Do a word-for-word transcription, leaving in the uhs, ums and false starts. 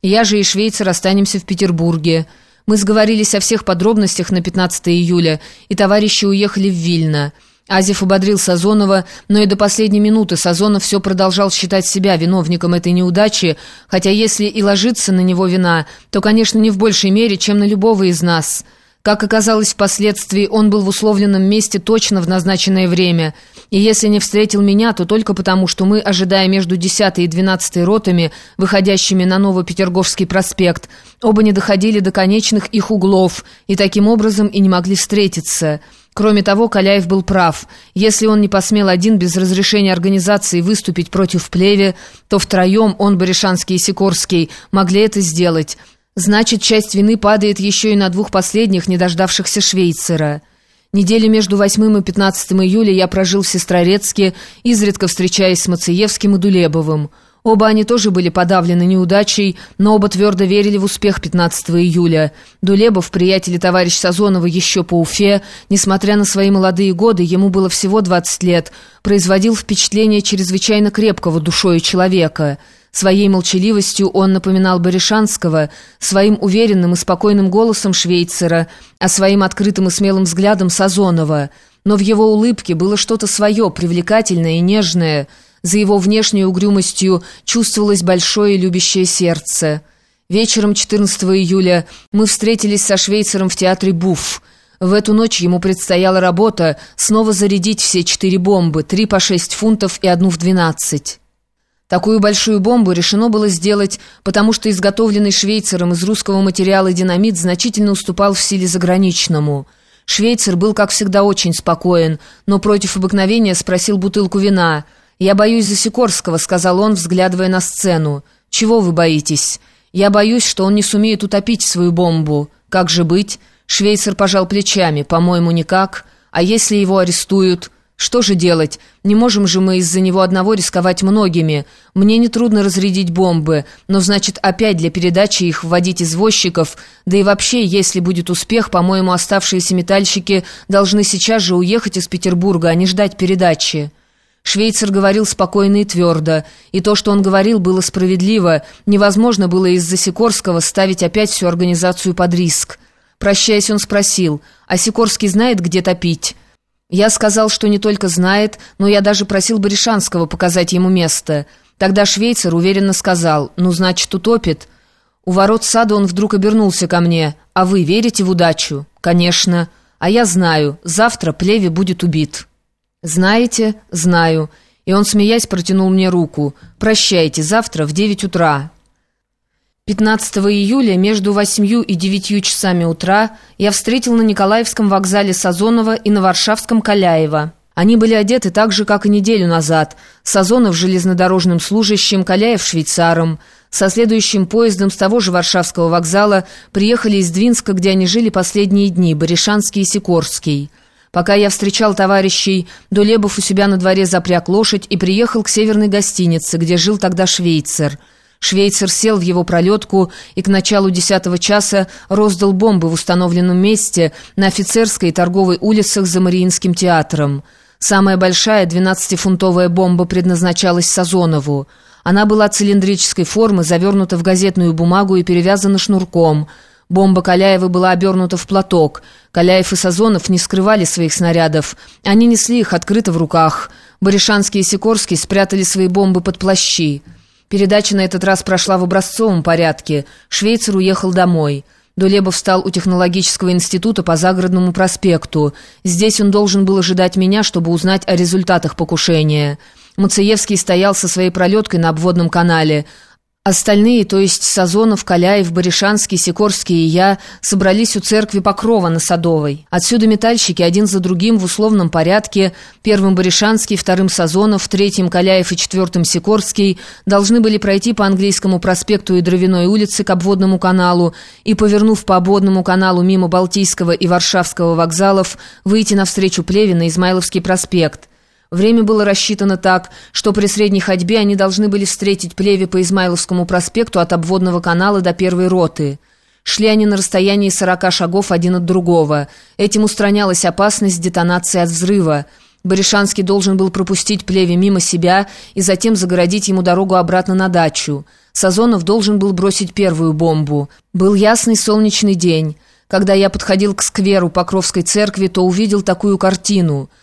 Я же и Швейцар останемся в Петербурге. Мы сговорились о всех подробностях на пятнадцатое июля, и товарищи уехали в Вильно. Азев ободрил Сазонова, но и до последней минуты Сазонов все продолжал считать себя виновником этой неудачи, хотя если и ложится на него вина, то, конечно, не в большей мере, чем на любого из нас. Как оказалось впоследствии, он был в условленном месте точно в назначенное время, и если не встретил меня, то только потому, что мы, ожидая между десятой и двенадцатой ротами, выходящими на Ново-Петерговский проспект, оба не доходили до конечных их углов, и таким образом и не могли встретиться. Кроме того, Каляев был прав. Если он не посмел один без разрешения организации выступить против Плеве, то втроем он, Баришанский и Сикорский, могли это сделать. Значит, часть вины падает еще и на двух последних, не дождавшихся Швейцара. Неделю между восьмым и пятнадцатым июля я прожил в Сестрорецке, изредка встречаясь с Мациевским и Дулебовым. Оба они тоже были подавлены неудачей, но оба твердо верили в успех пятнадцатого июля. Дулебов, приятель и товарищ Сазонова еще по Уфе, несмотря на свои молодые годы, ему было всего двадцать лет, производил впечатление чрезвычайно крепкого душою человека. Своей молчаливостью он напоминал Баришанского, своим уверенным и спокойным голосом Швейцара, а своим открытым и смелым взглядом Сазонова. Но в его улыбке было что-то свое, привлекательное и нежное. За его внешней угрюмостью чувствовалось большое любящее сердце. Вечером четырнадцатого июля мы встретились со Швейцаром в театре «Буф». В эту ночь ему предстояла работа снова зарядить все четыре бомбы, три по шесть фунтов и одну в двенадцать. Такую большую бомбу решено было сделать, потому что изготовленный Швейцаром из русского материала динамит значительно уступал в силе заграничному. Швейцар был, как всегда, очень спокоен, но против обыкновения спросил бутылку вина. «Я боюсь за Сикорского», — сказал он, взглядывая на сцену. «Чего вы боитесь?» «Я боюсь, что он не сумеет утопить свою бомбу». «Как же быть?» Швейцар пожал плечами. «По-моему, никак. А если его арестуют?» «Что же делать? Не можем же мы из-за него одного рисковать многими. Мне нетрудно разрядить бомбы, но, значит, опять для передачи их вводить извозчиков, да и вообще, если будет успех, по-моему, оставшиеся метальщики должны сейчас же уехать из Петербурга, а не ждать передачи». Швейцар говорил спокойно и твердо, и то, что он говорил, было справедливо. Невозможно было из-за Сикорского ставить опять всю организацию под риск. Прощаясь, он спросил: «А Сикорский знает, где топить?» Я сказал, что не только знает, но я даже просил Баришанского показать ему место. Тогда Швейцар уверенно сказал: «Ну, значит, утопит». У ворот сада он вдруг обернулся ко мне: «А вы верите в удачу?» «Конечно. А я знаю, завтра Плеве будет убит». «Знаете?» «Знаю». И он, смеясь, протянул мне руку. «Прощайте, завтра в девять утра». пятнадцатого июля между восьмью и девятью часами утра я встретил на Николаевском вокзале Сазонова и на Варшавском Каляева. Они были одеты так же, как и неделю назад. Сазонов железнодорожным служащим, Каляев швейцаром. Со следующим поездом с того же Варшавского вокзала приехали из Двинска, где они жили последние дни, Баришанский и Сикорский. Пока я встречал товарищей, Дулебов у себя на дворе запряг лошадь и приехал к северной гостинице, где жил тогда Швейцар. Швейцар сел в его пролетку и к началу десятого часа роздал бомбы в установленном месте на Офицерской и Торговой улицах за Мариинским театром. Самая большая двенадцатифунтовая бомба предназначалась Сазонову. Она была цилиндрической формы, завернута в газетную бумагу и перевязана шнурком. Бомба Каляева была обернута в платок. Каляев и Сазонов не скрывали своих снарядов. Они несли их открыто в руках. Баришанский и Сикорский спрятали свои бомбы под плащи. Передача на этот раз прошла в образцовом порядке. Швейцар уехал домой. Дулебов встал у технологического института по Загородному проспекту. Здесь он должен был ожидать меня, чтобы узнать о результатах покушения. Мациевский стоял со своей пролеткой на обводном канале. Остальные, то есть Сазонов, Каляев, Баришанский, Сикорский и я, собрались у церкви Покрова на Садовой. Отсюда метальщики один за другим в условном порядке, первым Баришанский, вторым Сазонов, третьим Каляев и четвертым Сикорский, должны были пройти по Английскому проспекту и Дровяной улице к обводному каналу и, повернув по обводному каналу мимо Балтийского и Варшавского вокзалов, выйти навстречу Плеве на Измайловский проспект. Время было рассчитано так, что при средней ходьбе они должны были встретить Плеве по Измайловскому проспекту от обводного канала до первой роты. Шли они на расстоянии сорока шагов один от другого. Этим устранялась опасность детонации от взрыва. Баришанский должен был пропустить Плеве мимо себя и затем загородить ему дорогу обратно на дачу. Сазонов должен был бросить первую бомбу. Был ясный солнечный день. Когда я подходил к скверу Покровской церкви, то увидел такую картину —